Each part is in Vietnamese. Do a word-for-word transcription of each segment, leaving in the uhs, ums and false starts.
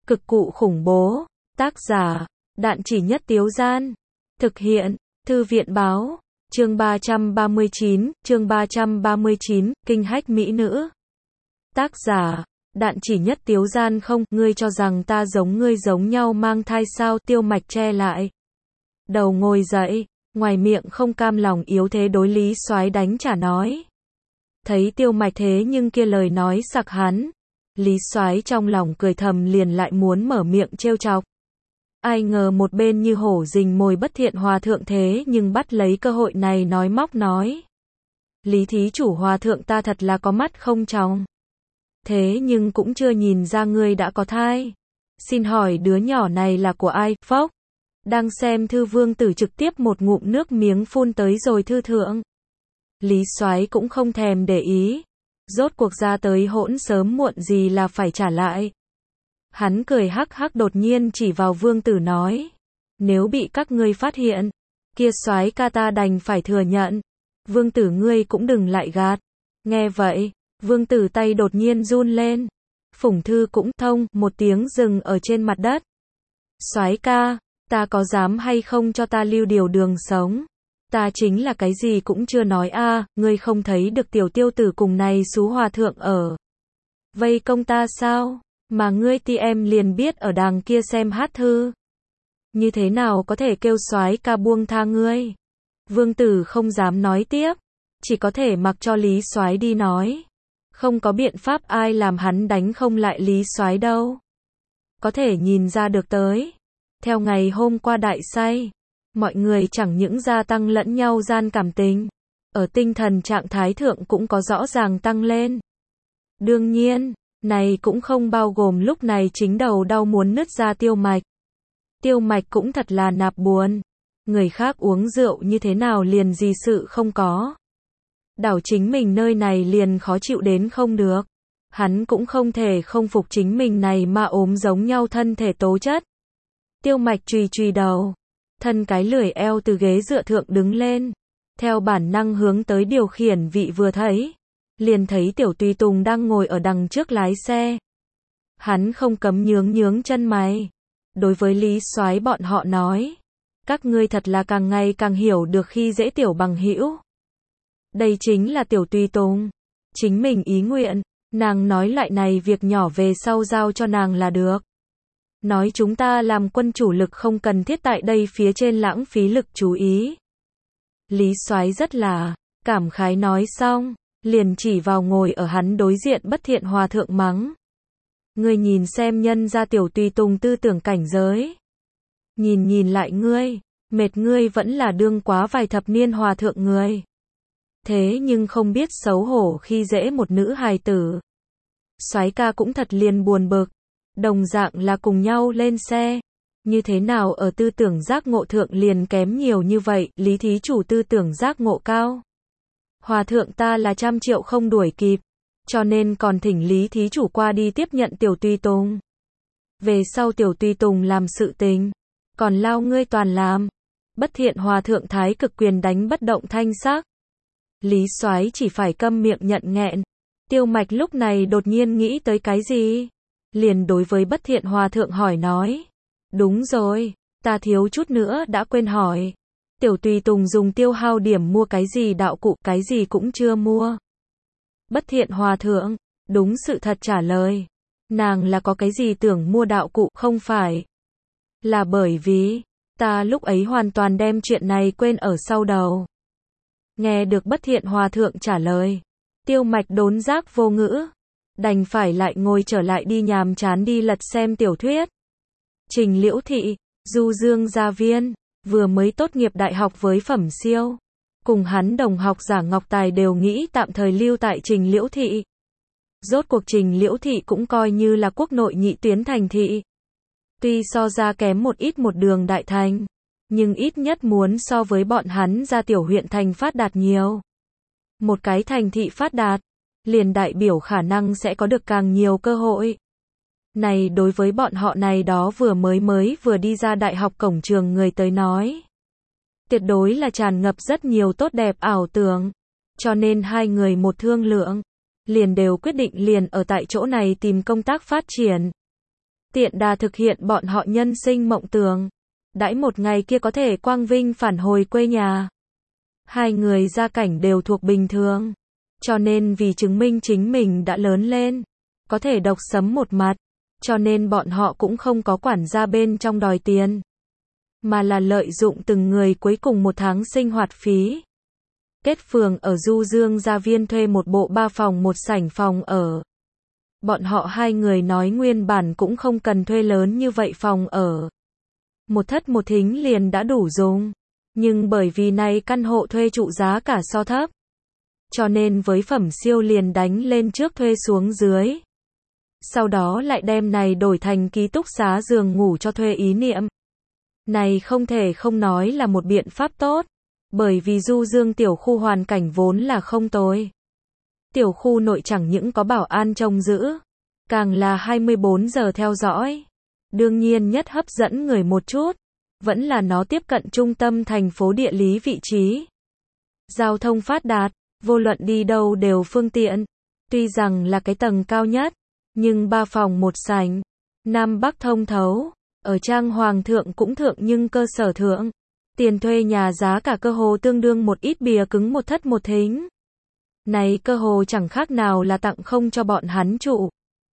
Cực cụ khủng bố. Tác giả, Đạn Chỉ Nhất Tiếu Gian. Thực hiện, Thư viện báo. Chương ba trăm ba mươi chín, chương ba trăm ba mươi chín, Kinh hách mỹ nữ. Tác giả, Đạn Chỉ Nhất Tiếu Gian. Không, ngươi cho rằng ta giống ngươi giống nhau mang thai sao? Tiêu Mạch che lại đầu ngồi dậy, ngoài miệng không cam lòng yếu thế đối Lý Soái đánh trả nói. Thấy Tiêu Mạch thế nhưng kia lời nói sặc hắn, Lý Soái trong lòng cười thầm liền lại muốn mở miệng trêu chọc. Ai ngờ một bên như hổ rình mồi Bất Thiện Hòa Thượng thế nhưng bắt lấy cơ hội này nói móc nói. Lý thí chủ hòa thượng ta thật là có mắt không tròng. Thế nhưng cũng chưa nhìn ra ngươi đã có thai. Xin hỏi đứa nhỏ này là của ai? Phốc. Đang xem thư Vương Tử trực tiếp một ngụm nước miếng phun tới rồi thư thượng. Lý Soái cũng không thèm để ý. Rốt cuộc ra tới hỗn sớm muộn gì là phải trả lại. Hắn cười hắc hắc đột nhiên chỉ vào Vương Tử nói. Nếu bị các ngươi phát hiện, kia Soái ca ta đành phải thừa nhận. Vương Tử ngươi cũng đừng lại gạt. Nghe vậy, Vương Tử tay đột nhiên run lên. Phủng thư cũng thông một tiếng dừng ở trên mặt đất. Soái ca, ta có dám hay không cho ta lưu điều đường sống? Ta chính là cái gì cũng chưa nói a, à, ngươi không thấy được tiểu tiêu tử cùng này xú hòa thượng ở vây công ta sao? Mà ngươi ti em liền biết ở đàng kia xem hát thư. Như thế nào có thể kêu Soái ca buông tha ngươi? Vương Tử không dám nói tiếp, chỉ có thể mặc cho Lý Soái đi nói. Không có biện pháp ai làm hắn đánh không lại Lý Soái đâu. Có thể nhìn ra được tới. Theo ngày hôm qua đại say, mọi người chẳng những gia tăng lẫn nhau gian cảm tình, ở tinh thần trạng thái thượng cũng có rõ ràng tăng lên. Đương nhiên, này cũng không bao gồm lúc này chính đầu đau muốn nứt ra Tiêu Mạch. Tiêu Mạch cũng thật là nạp buồn. Người khác uống rượu như thế nào liền gì sự không có. Đảo chính mình nơi này liền khó chịu đến không được. Hắn cũng không thể không phục chính mình này mà ốm giống nhau thân thể tố chất. Tiêu Mạch chùy chùy đầu, thân cái lười eo từ ghế dựa thượng đứng lên, theo bản năng hướng tới điều khiển vị vừa thấy, liền thấy Tiểu Tùy Tùng đang ngồi ở đằng trước lái xe. Hắn không cấm nhướng nhướng chân mày, đối với Lý Soái bọn họ nói, các ngươi thật là càng ngày càng hiểu được khi dễ tiểu bằng hữu. Đây chính là Tiểu Tùy Tùng, chính mình ý nguyện, nàng nói lại này việc nhỏ về sau giao cho nàng là được. Nói chúng ta làm quân chủ lực không cần thiết tại đây phía trên lãng phí lực chú ý. Lý Soái rất là cảm khái nói xong, liền chỉ vào ngồi ở hắn đối diện Bất Thiện Hòa Thượng mắng. Ngươi nhìn xem nhân ra Tiểu Tùy Tùng tư tưởng cảnh giới. Nhìn nhìn lại ngươi, mệt ngươi vẫn là đương quá vài thập niên hòa thượng người. Thế nhưng không biết xấu hổ khi dễ một nữ hài tử. Soái ca cũng thật liền buồn bực. Đồng dạng là cùng nhau lên xe. Như thế nào ở tư tưởng giác ngộ thượng liền kém nhiều như vậy, Lý thí chủ tư tưởng giác ngộ cao. Hòa thượng ta là trăm triệu không đuổi kịp, cho nên còn thỉnh Lý thí chủ qua đi tiếp nhận Tiểu Tùy Tùng. Về sau Tiểu Tùy Tùng làm sự tình, còn lao ngươi toàn làm. Bất Thiện Hòa Thượng thái cực quyền đánh bất động thanh sắc. Lý Soái chỉ phải câm miệng nhận nghẹn. Tiêu Mạch lúc này đột nhiên nghĩ tới cái gì? Liền đối với Bất Thiện Hòa Thượng hỏi nói. Đúng rồi, ta thiếu chút nữa đã quên hỏi. Tiểu Tùy Tùng dùng tiêu hao điểm mua cái gì đạo cụ, cái gì cũng chưa mua. Bất Thiện Hòa Thượng, đúng sự thật trả lời. Nàng là có cái gì tưởng mua đạo cụ, không phải. Là bởi vì, ta lúc ấy hoàn toàn đem chuyện này quên ở sau đầu. Nghe được Bất Thiện Hòa Thượng trả lời. Tiêu Mạch đốn giác vô ngữ. Đành phải lại ngồi trở lại đi nhàm chán đi lật xem tiểu thuyết. Trình Liễu Thị, Du Dương Gia Viên, vừa mới tốt nghiệp đại học với phẩm siêu. Cùng hắn đồng học Giả Ngọc Tài đều nghĩ tạm thời lưu tại Trình Liễu Thị. Rốt cuộc Trình Liễu Thị cũng coi như là quốc nội nhị tuyến thành thị. Tuy so ra kém một ít một đường đại thành, nhưng ít nhất muốn so với bọn hắn ra tiểu huyện thành phát đạt nhiều. Một cái thành thị phát đạt, liền đại biểu khả năng sẽ có được càng nhiều cơ hội. Này đối với bọn họ này đó vừa mới mới vừa đi ra đại học cổng trường người tới nói. Tuyệt đối là tràn ngập rất nhiều tốt đẹp ảo tưởng. Cho nên hai người một thương lượng, liền đều quyết định liền ở tại chỗ này tìm công tác phát triển. tiện đà thực hiện bọn họ nhân sinh mộng tưởng. Đãi một ngày kia có thể quang vinh phản hồi quê nhà. Hai người gia cảnh đều thuộc bình thường. Cho nên vì chứng minh chính mình đã lớn lên, có thể độc sấm một mặt, cho nên bọn họ cũng không có quản gia bên trong đòi tiền, mà là lợi dụng từng người cuối cùng một tháng sinh hoạt phí. Kết phường ở Du Dương Gia Viên thuê một bộ ba phòng một sảnh phòng ở. Bọn họ hai người nói nguyên bản cũng không cần thuê lớn như vậy phòng ở. Một thất một thính liền đã đủ dùng. Nhưng bởi vì này căn hộ thuê trụ giá cả so thấp, cho nên với Phẩm Siêu liền đánh lên trước thuê xuống dưới. Sau đó lại đem này đổi thành ký túc xá giường ngủ cho thuê ý niệm. Này không thể không nói là một biện pháp tốt, bởi vì Du Dương tiểu khu hoàn cảnh vốn là không tồi. Tiểu khu nội chẳng những có bảo an trông giữ, càng là hai mươi bốn giờ theo dõi. Đương nhiên nhất hấp dẫn người một chút, vẫn là nó tiếp cận trung tâm thành phố địa lý vị trí. Giao thông phát đạt, vô luận đi đâu đều phương tiện. Tuy rằng là cái tầng cao nhất, nhưng ba phòng một sảnh, Nam Bắc thông thấu, ở trang hoàng thượng cũng thượng nhưng cơ sở thượng. Tiền thuê nhà giá cả cơ hồ tương đương một ít bìa cứng một thất một thính. Này cơ hồ chẳng khác nào là tặng không cho bọn hắn trụ.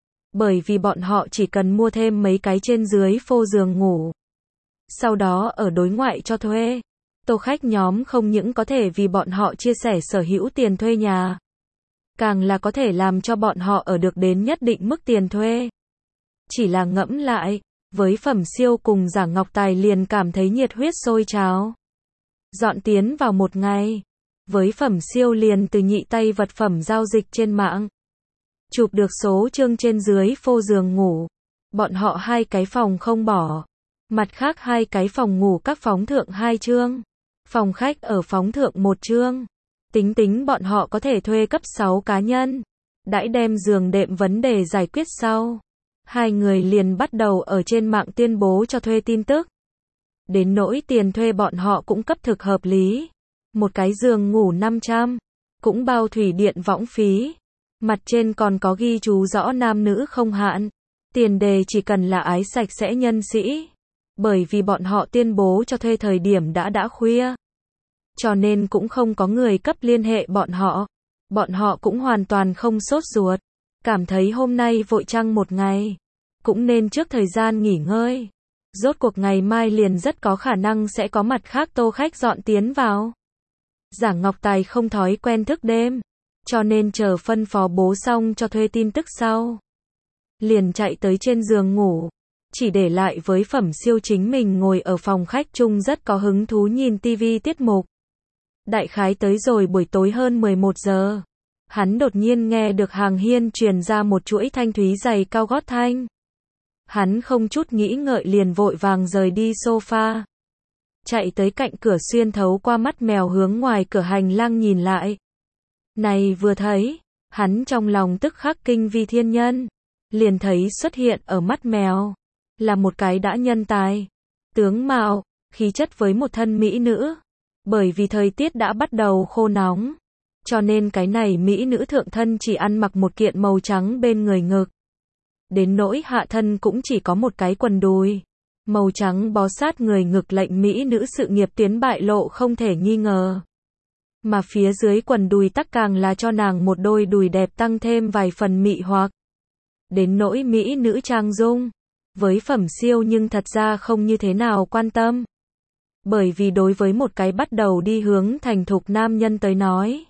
Bởi vì bọn họ chỉ cần mua thêm mấy cái trên dưới phô giường ngủ. Sau đó ở đối ngoại cho thuê. Tô khách nhóm không những có thể vì bọn họ chia sẻ sở hữu tiền thuê nhà, càng là có thể làm cho bọn họ ở được đến nhất định mức tiền thuê. Chỉ là ngẫm lại, với Phẩm Siêu cùng Giả Ngọc Tài liền cảm thấy nhiệt huyết sôi trào. Dọn tiến vào một ngày, với Phẩm Siêu liền từ nhị tay vật phẩm giao dịch trên mạng, chụp được số chương trên dưới phô giường ngủ. Bọn họ hai cái phòng không bỏ, mặt khác hai cái phòng ngủ các phóng thượng hai chương, phòng khách ở phóng thượng một chương. Tính tính bọn họ có thể thuê cấp sáu cá nhân. Đãi đem giường đệm vấn đề giải quyết sau, hai người liền bắt đầu ở trên mạng tuyên bố cho thuê tin tức. Đến nỗi tiền thuê bọn họ cũng cấp thực hợp lý. Một cái giường ngủ năm trăm, cũng bao thủy điện võng phí. Mặt trên còn có ghi chú rõ nam nữ không hạn. Tiền đề chỉ cần là ái sạch sẽ nhân sĩ. Bởi vì bọn họ tuyên bố cho thuê thời điểm đã đã khuya, cho nên cũng không có người cấp liên hệ bọn họ. Bọn họ cũng hoàn toàn không sốt ruột, cảm thấy hôm nay vội trăng một ngày, cũng nên trước thời gian nghỉ ngơi. Rốt cuộc ngày mai liền rất có khả năng sẽ có mặt khác tô khách dọn tiến vào. Giả Ngọc Tài không thói quen thức đêm, cho nên chờ phân phó bố xong cho thuê tin tức sau, liền chạy tới trên giường ngủ, chỉ để lại với Phẩm Siêu chính mình ngồi ở phòng khách chung rất có hứng thú nhìn tivi tiết mục. Đại khái tới rồi buổi tối hơn mười một giờ, hắn đột nhiên nghe được hàng hiên truyền ra một chuỗi thanh thúy giày cao gót thanh. Hắn không chút nghĩ ngợi liền vội vàng rời đi sofa, chạy tới cạnh cửa xuyên thấu qua mắt mèo hướng ngoài cửa hành lang nhìn lại. Này vừa thấy, hắn trong lòng tức khắc kinh vi thiên nhân, liền thấy xuất hiện ở mắt mèo là một cái đã nhân tài, tướng mạo, khí chất với một thân mỹ nữ. Bởi vì thời tiết đã bắt đầu khô nóng, cho nên cái này mỹ nữ thượng thân chỉ ăn mặc một kiện màu trắng bên người ngực. Đến nỗi hạ thân cũng chỉ có một cái quần đùi màu trắng bó sát người ngực, lệnh mỹ nữ sự nghiệp tiến bại lộ không thể nghi ngờ. Mà phía dưới quần đùi tắc càng là cho nàng một đôi đùi đẹp tăng thêm vài phần mị hoặc. Đến nỗi mỹ nữ trang dung, với Phẩm Siêu nhưng thật ra không như thế nào quan tâm. Bởi vì đối với một cái bắt đầu đi hướng thành thục nam nhân tới nói,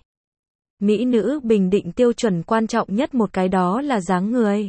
mỹ nữ bình định tiêu chuẩn quan trọng nhất một cái đó là dáng người.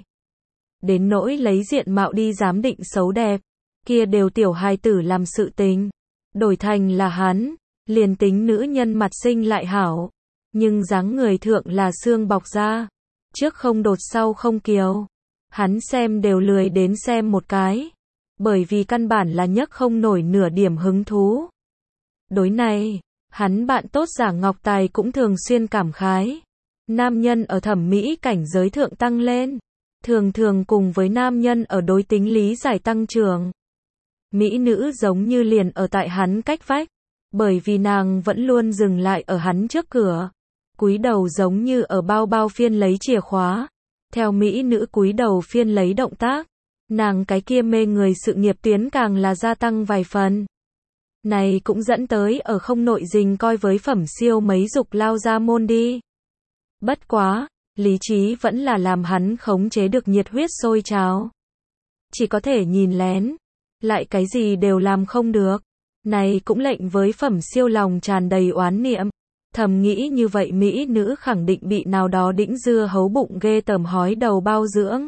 Đến nỗi lấy diện mạo đi giám định xấu đẹp, kia đều tiểu hài tử làm sự tình. Đổi thành là hắn, liền tính nữ nhân mặt xinh lại hảo, nhưng dáng người thượng là xương bọc da, trước không đột sau không kiều, hắn xem đều lười đến xem một cái. Bởi vì căn bản là nhấc không nổi nửa điểm hứng thú. Đối này, hắn bạn tốt Giả Ngọc Tài cũng thường xuyên cảm khái. Nam nhân ở thẩm mỹ cảnh giới thượng tăng lên, thường thường cùng với nam nhân ở đối tính lý giải tăng trưởng. Mỹ nữ giống như liền ở tại hắn cách vách, bởi vì nàng vẫn luôn dừng lại ở hắn trước cửa, cúi đầu giống như ở bao bao phiên lấy chìa khóa, theo mỹ nữ cúi đầu phiên lấy động tác. Nàng cái kia mê người sự nghiệp tuyến càng là gia tăng vài phần. Này cũng dẫn tới ở không nội dình coi với Phẩm Siêu mấy dục lao ra môn đi. Bất quá, lý trí vẫn là làm hắn khống chế được nhiệt huyết sôi trào. Chỉ có thể nhìn lén, lại cái gì đều làm không được. Này cũng lệnh với Phẩm Siêu lòng tràn đầy oán niệm. Thầm nghĩ như vậy mỹ nữ khẳng định bị nào đó đĩnh dưa hấu bụng ghê tởm hói đầu bao dưỡng.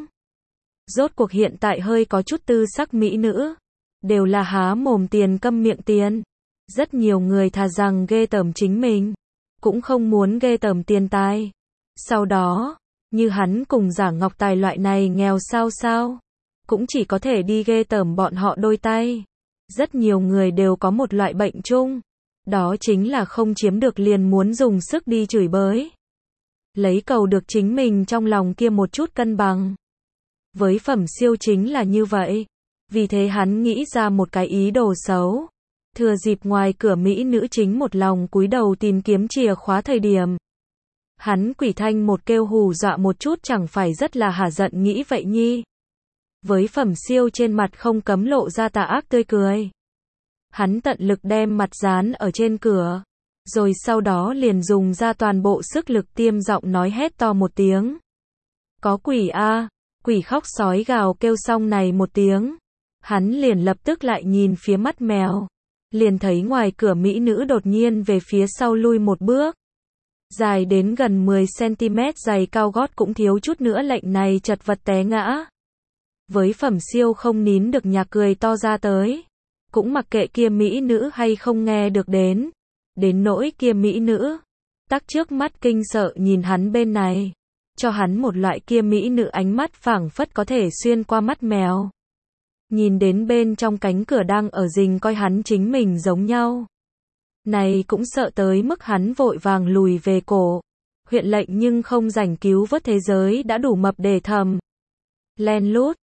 Rốt cuộc hiện tại hơi có chút tư sắc mỹ nữ, đều là há mồm tiền câm miệng tiền. Rất nhiều người thà rằng ghê tởm chính mình, cũng không muốn ghê tởm tiền tài. Sau đó, như hắn cùng Giả Ngọc Tài loại này nghèo sao sao, cũng chỉ có thể đi ghê tởm bọn họ đôi tay. Rất nhiều người đều có một loại bệnh chung, đó chính là không chiếm được liền muốn dùng sức đi chửi bới. Lấy cầu được chính mình trong lòng kia một chút cân bằng. Với Phẩm Siêu chính là như vậy. Vì thế hắn nghĩ ra một cái ý đồ xấu. Thừa dịp ngoài cửa mỹ nữ chính một lòng cúi đầu tìm kiếm chìa khóa thời điểm. Hắn quỷ thanh một kêu hù dọa một chút chẳng phải rất là hả giận nghĩ vậy nhi. Với Phẩm Siêu trên mặt không cấm lộ ra tà ác tươi cười. Hắn tận lực đem mặt dán ở trên cửa. Rồi sau đó liền dùng ra toàn bộ sức lực tiêm giọng nói hét to một tiếng. Có quỷ a, quỷ khóc sói gào kêu xong này một tiếng. Hắn liền lập tức lại nhìn phía mắt mèo. Liền thấy ngoài cửa mỹ nữ đột nhiên về phía sau lui một bước. Dài đến gần mười xăng-ti-mét giày cao gót cũng thiếu chút nữa lệnh này chật vật té ngã. Với Phẩm Siêu không nín được nhạc cười to ra tới. Cũng mặc kệ kia mỹ nữ hay không nghe được đến. Đến nỗi kia mỹ nữ. Tắc trước mắt kinh sợ nhìn hắn bên này. Cho hắn một loại kia mỹ nữ ánh mắt phảng phất có thể xuyên qua mắt mèo. Nhìn đến bên trong cánh cửa đang ở rình coi hắn chính mình giống nhau. Này cũng sợ tới mức hắn vội vàng lùi về cổ. Huyện lệnh nhưng không rảnh cứu vớt thế giới đã đủ mập để thầm. Len lút,